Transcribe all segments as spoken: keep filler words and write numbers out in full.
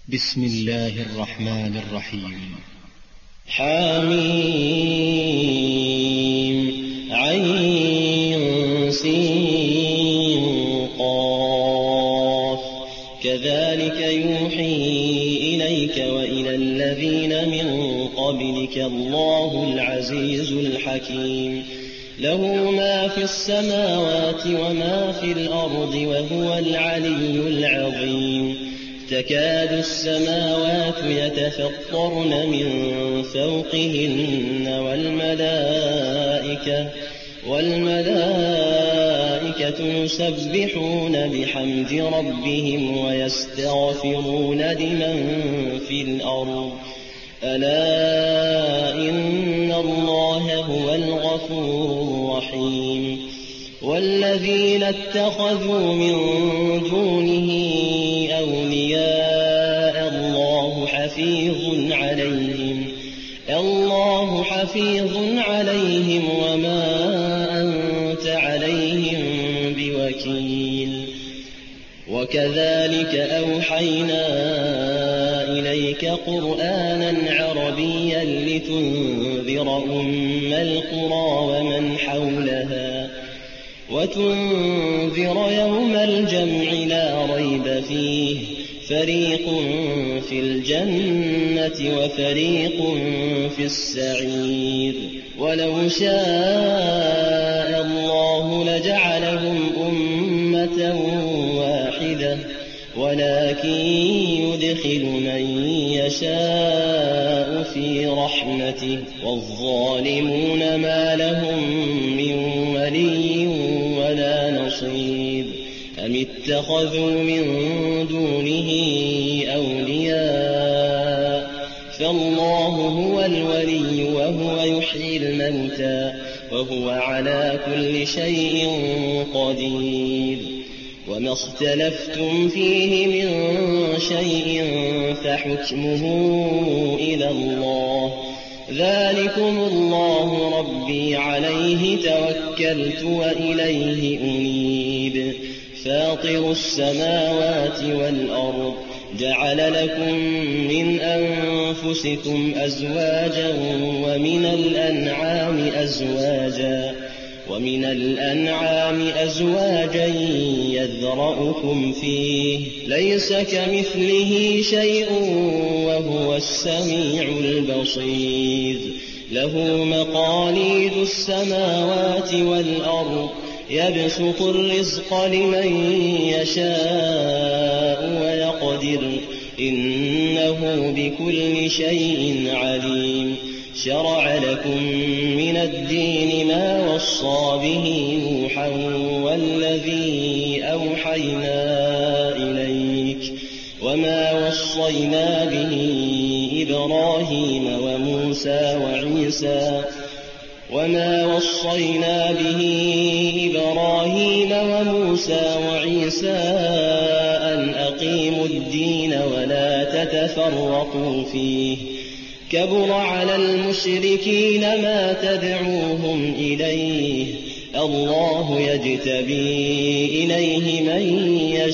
بسم الله الرحمن الرحيم. حميم عين سين قاف كذلك يوحي إليك وإلى الذين من قبلك الله العزيز الحكيم له ما في السماوات وما في الأرض وهو العلي العظيم تكاد السماوات يتفطرن من فوقهن والملائكة والملائكة يسبحون بحمد ربهم ويستغفرون لمن في الأرض ألا إن الله هو الغفور الرحيم والذين اتخذوا من دونه أولياء الله حفيظ عليهم الله حفيظ عليهم وما أنت عليهم بوكيل وكذلك أوحينا إليك قرآنا عربيا لتنذر أم القرى ومن حولها وتنذر يوم الجمع لا ريب فيه فريق في الجنة وفريق في السعير ولو شاء الله لجعلهم أمة واحدة ولكن يدخل من يشاء في رحمته والظالمون ما لهم من ولي ولا نصير أم اتخذوا من دونه أولياء فالله هو الولي وهو يحيي الموتى وهو على كل شيء قدير وما اختلفتم فيه من شيء فحكمه إلى الله ذلكم الله ربي عليه توكلت وإليه أنيب فاطر السماوات والأرض جعل لكم من أنفسكم أزواجا ومن الأنعام أزواجا ومن الأنعام أزواجا يذرأكم فيه ليس كمثله شيء وهو السميع البصير له مقاليد السماوات والأرض يبسط الرزق لمن يشاء ويقدر إنه بكل شيء عليم شرع لكم من الدين ما وصى به نوحا والذي أوحينا إليك وما وصينا به إبراهيم وموسى وعيسى وما وصينا به إبراهيم وموسى وعيسى أن أقيموا الدين ولا تتفرقوا فيه كبر على المشركين ما تدعوهم إليه الله يجتبي إليه من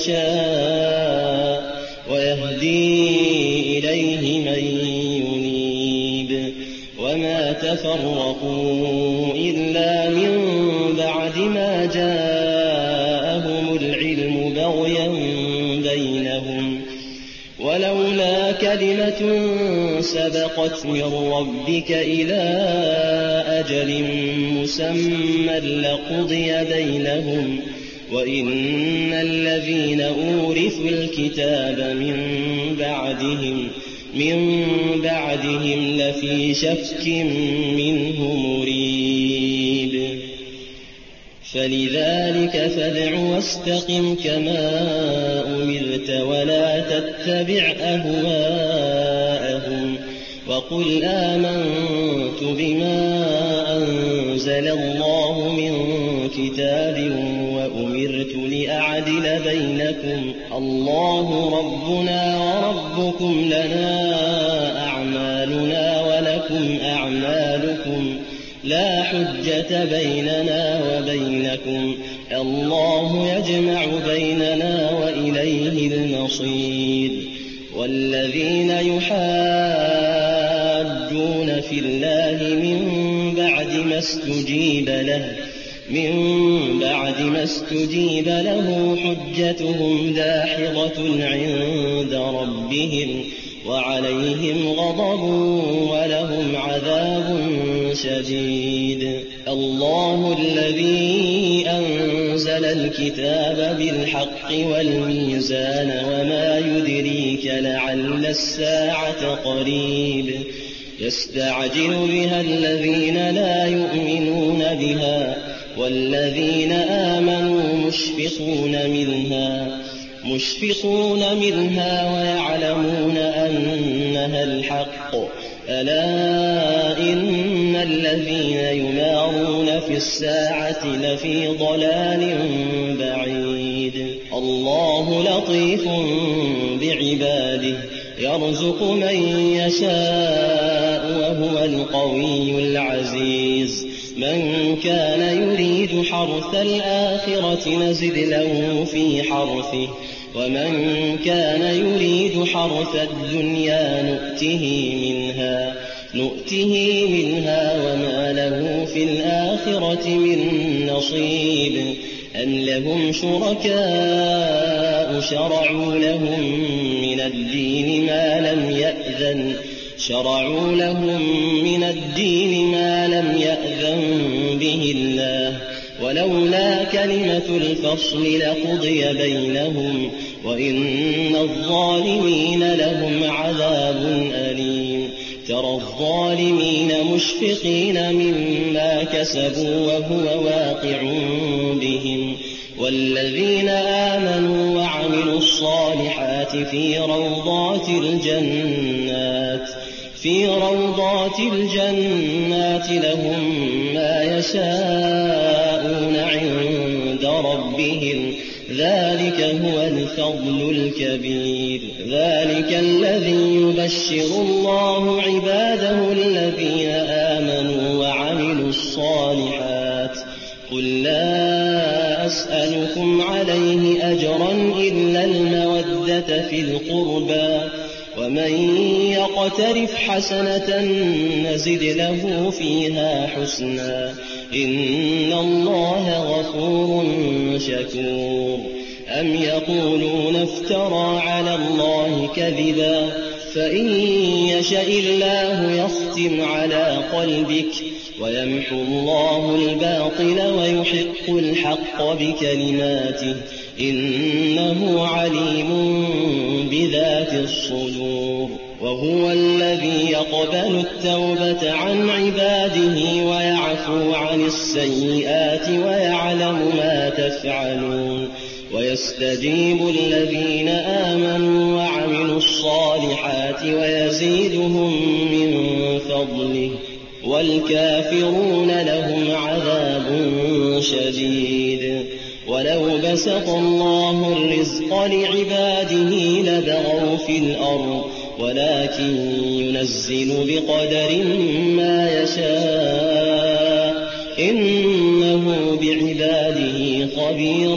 يشاء ويهدي إليه من ينيب وما تفرقوا إلا من بعد ما جاءهم العلم بغيا بينهم ولولا كلمة سبقت من ربك إلى أجل مسمى لقضي بينهم وإن الذين أورثوا الكتاب من بعدهم من بعدهم لفي شك منه مريب فلذلك فادع واستقم كما أمرت ولا تتبع أهواءهم وقل آمنت بما أنزل الله من كتاب وأمرت لأعدل بينكم الله ربنا وربكم لنا أعمالنا ولكم أعمالكم لا حجة بيننا وبينكم الله يجمع بيننا وإليه المصير والذين يحاجون في الله من بعد ما استجيب له من بعد ما استجيب له حجتهم داحضة عند ربهم وعليهم غضب ولهم عذاب شديد. الله الذي أنزل الكتاب بالحق والميزان وما يدريك لعل الساعة قريب يستعجل بها الذين لا يؤمنون بها والذين آمنوا مشفقون منها مشفقون منها ويعلمون أنها الحق ألا إن الذين يمارون في الساعة لفي ضلال بعيد. الله لطيف بعباده يرزق من يشاء وهو القوي العزيز. من كان يريد حرث الآخرة نزد له في حرثه ومن كان يريد حرث الدنيا نؤته منها نؤته منها وما له في الآخرة من نصيب. أم لهم شركاء شرعوا لهم من الدين ما لم يأذن شرعوا لهم من الدين ما لم يأذن به الله ولولا كلمة الفصل لقضي بينهم وإن الظالمين لهم عذاب أليم. ترى الظالمين مشفقين مما كسبوا وهو واقع بهم والذين آمنوا وعملوا الصالحات في روضات الجنات في روضات الجنات لهم ما يشاءون عند ربهم ذلك هو الفضل الكبير. ذلك الذي يبشر الله عباده الذين آمنوا وعملوا الصالحات. قل لا أسألكم عليه أجرا إلا المودة في القربى ومن يقترف حسنة نزد له فيها حسنا إن الله غفور شكور. أم يقولون افترى على الله كذبا فإن يشأ الله يختم على قلبك ويمحو الله الباطل ويحق الحق بكلماته إنه عليم بذات الصدور. وهو الذي يقبل التوبة عن عباده ويعفو عن السيئات ويعلم ما تفعلون ويستجيب الذين آمنوا وعملوا الصالحات ويزيدهم من فضله والكافرون لهم عذاب شديد. ولو بسط الله الرزق لعباده لبغوا في الأرض ولكن ينزل بقدر ما يشاء إنه بعباده خبير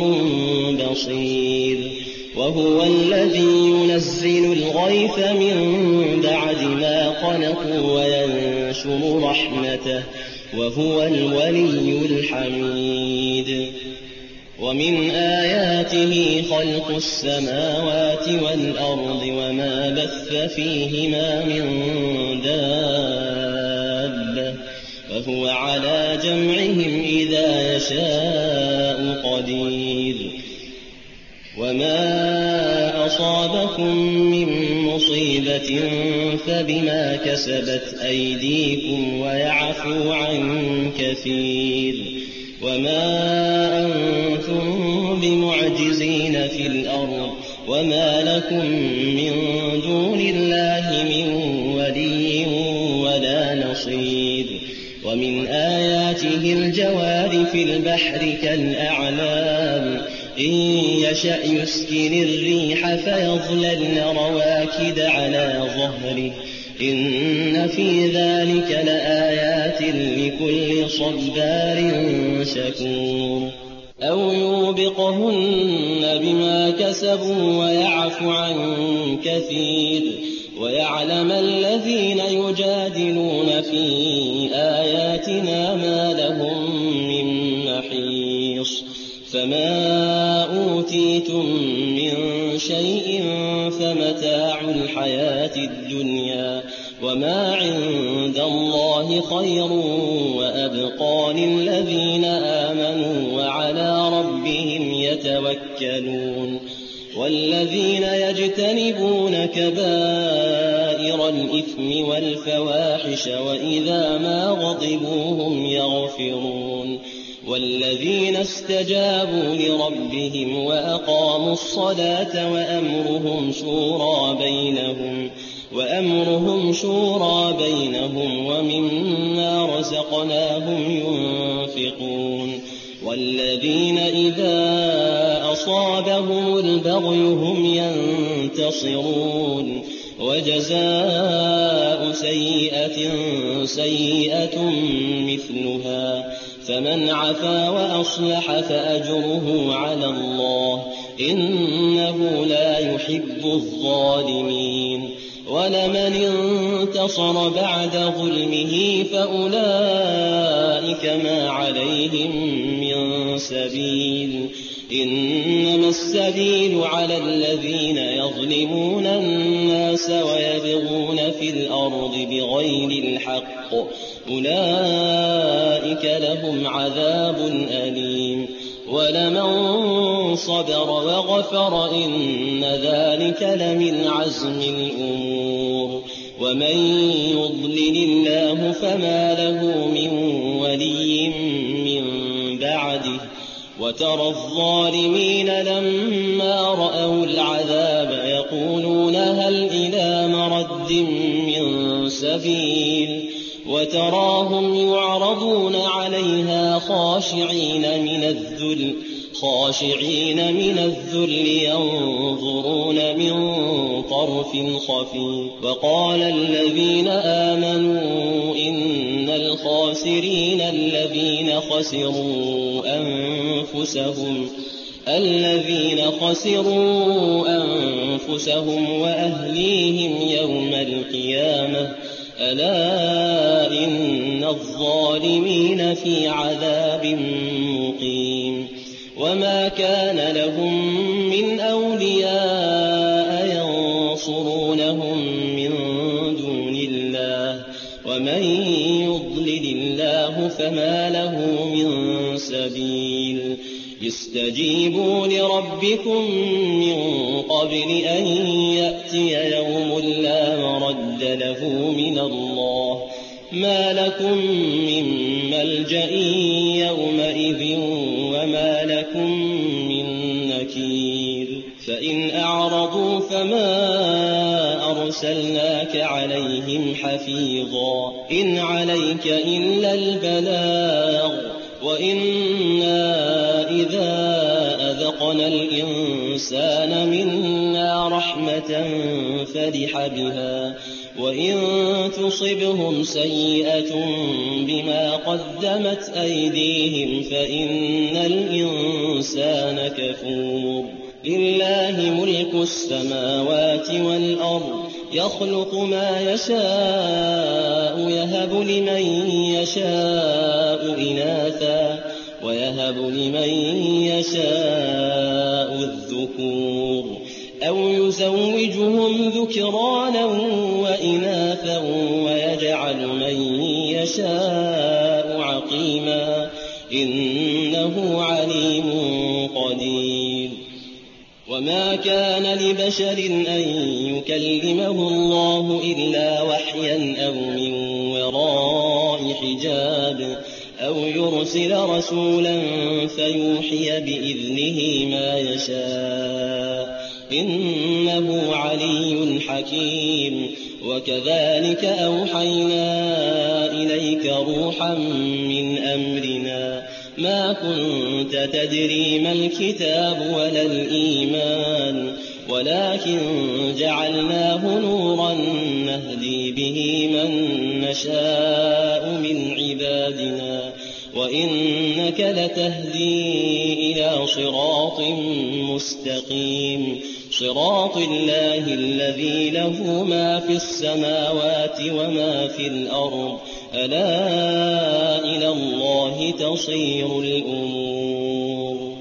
بصير. وهو الذي ينزل الغيث من بعد ما قنطوا وينشر رحمته وهو الولي الحميد. ومن آياته خلق السماوات والأرض وما بث فيهما من دابة وهو على جمعهم إذا يشاء قدير. وما أصابكم من مصيبة فبما كسبت أيديكم ويعفو عن كثير. وما أنتم بمعجزين في الأرض وما لكم من دون الله من ولي ولا نصير. ومن آياته الجوار في البحر كالأعلام إن يشأ يسكن الريح فيظللن رواكد على ظهره إن في ذلك لآيات لكل صبار شكور. أو يوبقهن بما كسبوا ويعفو عن كثير ويعلم الذين يجادلون في آياتنا ما لهم من محيص فما أوتيتم من شيء فمتاع الحياة الدنيا وما عند الله خير وأبقى للذين آمنوا وعلى ربهم يتوكلون والذين يجتنبون كبائر الإثم والفواحش وإذا ما غضبوا هم يغفرون والذين استجابوا لربهم وأقاموا الصلاة وأمرهم شورى بينهم وأمرهم شورى بينهم ومما رزقناهم ينفقون والذين إذا أصابهم البغي هم ينتصرون وجزاء سيئة سيئة مثلها فمن عفا وأصلح فأجره على الله إنه لا يحب الظالمين ولمن انتصر بعد ظلمه فأولئك ما عليهم من سبيل إنما السبيل على الذين يظلمون الناس ويبغون في الأرض بغير الحق أولئك لهم عذاب أليم ولمن صبر وغفر إن ذلك لمن عزم الأمور ومن يضلل الله فما له من ولي من بعده وترى الظالمين لما رأوا العذاب يقولون هل إلى مرد من سبيل وتراهم يعرضون عليها خاشعين من الذل خاشعين من الذل ينظرون من طرف خفي وقال الذين آمنوا إن الخاسرين الذين خسروا أنفسهم الذين خسروا أنفسهم وأهليهم يوم القيامة ألا إن الظالمين في عذاب مقيم وما كان لهم من أولياء ينصرونهم من دون الله ومن يضلل الله فما له من سبيل استجيبوا لربكم من قبل أن يأتي يوم لا مرد له من الله ما لكم من ملجأ يومئذ وما لكم من نكير فإن أعرضوا فما أرسلناك عليهم حفيظا إن عليك إلا البلاغ وإنا إذا أذقنا الإنسان منا رحمة فرح بها وإن تصبهم سيئة بما قدمت أيديهم فإن الإنسان كفور لله ملك السماوات والأرض يخلق ما يشاء يهب لمن يشاء إناثا ويهب لمن يشاء الذكور أو يزوجهم ذكرانا وإناثا ويجعل من يشاء عقيما إنه عليم قدير وما كان لبشر أن يكلمه الله إلا وحيا أو من وراء حجاب أو يرسل رسولا فيوحي بإذنه ما يشاء إنه علي حكيم وكذلك أوحينا إليك روحا من أمرنا ما كنت تدري ما الكتاب ولا الإيمان ولكن جعلناه نورا نهدي به من نشاء من عبادنا وإنك لتهدي إلى صراط مستقيم صراط الله الذي له ما في السماوات وما في الأرض ألا إلى الله تصير الأمور